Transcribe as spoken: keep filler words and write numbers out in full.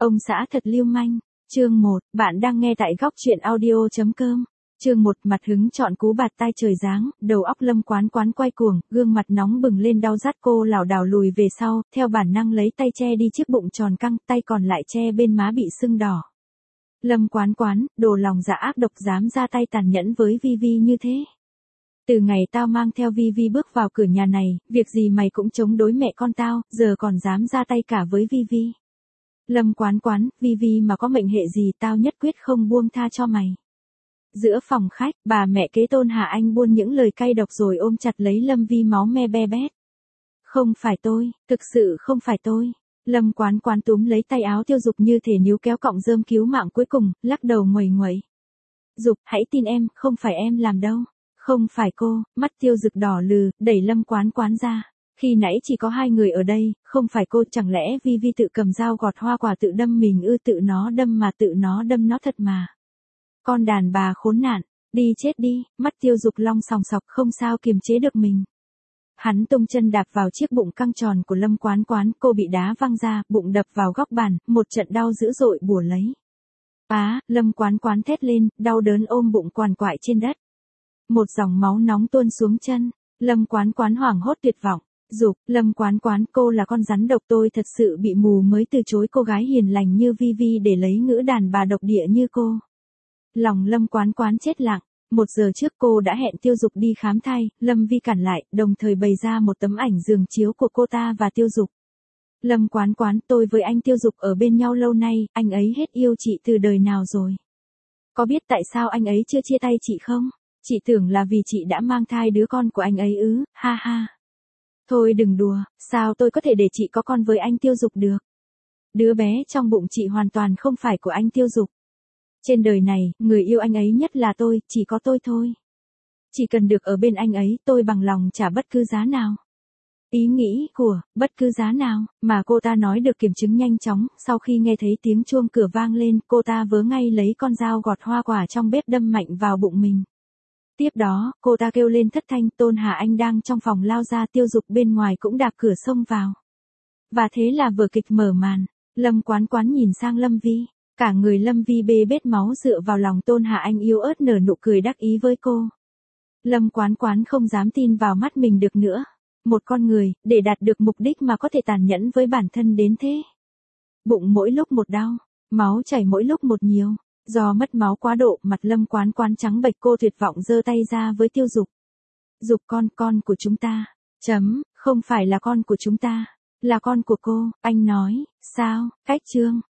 Ông xã thật lưu manh. Chương một, bạn đang nghe tại góc truyện audio chấm com. Chương một, mặt hứng chọn cú bạt tai trời giáng, đầu óc Lâm Quán Quán quay cuồng, gương mặt nóng bừng lên đau rát, cô lảo đảo lùi về sau, theo bản năng lấy tay che đi chiếc bụng tròn căng, tay còn lại che bên má bị sưng đỏ. Lâm Quán Quán, đồ lòng dạ ác độc, dám ra tay tàn nhẫn với Vi Vi như thế. Từ ngày tao mang theo Vi Vi bước vào cửa nhà này, việc gì mày cũng chống đối mẹ con tao, giờ còn dám ra tay cả với Vi Vi. Lâm Quán Quán, Vi Vi mà có mệnh hệ gì tao nhất quyết không buông tha cho mày. Giữa phòng khách, bà mẹ kế Tôn Hà Anh buôn những lời cay độc rồi ôm chặt lấy Lâm Vi máu me be bét. Không phải tôi, thực sự không phải tôi. Lâm Quán Quán túm lấy tay áo Tiêu Dục như thể níu kéo cọng rơm cứu mạng cuối cùng, lắc đầu nguầy nguậy. Dục, hãy tin em, không phải em làm đâu. Không phải cô, mắt Tiêu Dực đỏ lừ, đẩy Lâm Quán Quán ra. Khi nãy chỉ có hai người ở đây, không phải cô, chẳng lẽ Vi Vi tự cầm dao gọt hoa quả tự đâm mình ư? Tự nó đâm mà, tự nó đâm nó thật mà. Con đàn bà khốn nạn, đi chết đi, mắt Tiêu Dục long sòng sọc không sao kiềm chế được mình. Hắn tung chân đạp vào chiếc bụng căng tròn của Lâm Quán Quán, cô bị đá văng ra, bụng đập vào góc bàn, một trận đau dữ dội bủa lấy. Á, Lâm Quán Quán thét lên, đau đớn ôm bụng quằn quại trên đất. Một dòng máu nóng tuôn xuống chân, Lâm Quán Quán hoảng hốt tuyệt vọng. Dục, Lâm Quán Quán, cô là con rắn độc, tôi thật sự bị mù mới từ chối cô gái hiền lành như Vi Vi để lấy ngữ đàn bà độc địa như cô. Lòng Lâm Quán Quán chết lặng. Một giờ trước cô đã hẹn Tiêu Dục đi khám thai, Lâm Vi cản lại, đồng thời bày ra một tấm ảnh giường chiếu của cô ta và Tiêu Dục. Lâm Quán Quán, tôi với anh Tiêu Dục ở bên nhau lâu nay, anh ấy hết yêu chị từ đời nào rồi. Có biết tại sao anh ấy chưa chia tay chị không? Chị tưởng là vì chị đã mang thai đứa con của anh ấy ư, ha ha. Thôi đừng đùa, sao tôi có thể để chị có con với anh Tiêu Dục được? Đứa bé trong bụng chị hoàn toàn không phải của anh Tiêu Dục. Trên đời này, người yêu anh ấy nhất là tôi, chỉ có tôi thôi. Chỉ cần được ở bên anh ấy, tôi bằng lòng trả bất cứ giá nào. Ý nghĩ của, bất cứ giá nào, mà cô ta nói được kiểm chứng nhanh chóng, sau khi nghe thấy tiếng chuông cửa vang lên, cô ta vớ ngay lấy con dao gọt hoa quả trong bếp đâm mạnh vào bụng mình. Tiếp đó, cô ta kêu lên thất thanh, Tôn Hà Anh đang trong phòng lao ra, Tiêu Dục bên ngoài cũng đạp cửa xông vào. Và thế là vở kịch mở màn. Lâm Quán Quán nhìn sang Lâm Vi. Cả người Lâm Vi bê bết máu dựa vào lòng Tôn Hà Anh yếu ớt nở nụ cười đắc ý với cô. Lâm Quán Quán không dám tin vào mắt mình được nữa. Một con người, để đạt được mục đích mà có thể tàn nhẫn với bản thân đến thế. Bụng mỗi lúc một đau, máu chảy mỗi lúc một nhiều. Do mất máu quá độ, mặt Lâm Quán Quán trắng bệch, cô tuyệt vọng giơ tay ra với Tiêu Dục. Dục con, con của chúng ta. Chấm, không phải là con của chúng ta, là con của cô, anh nói, sao, cách chương.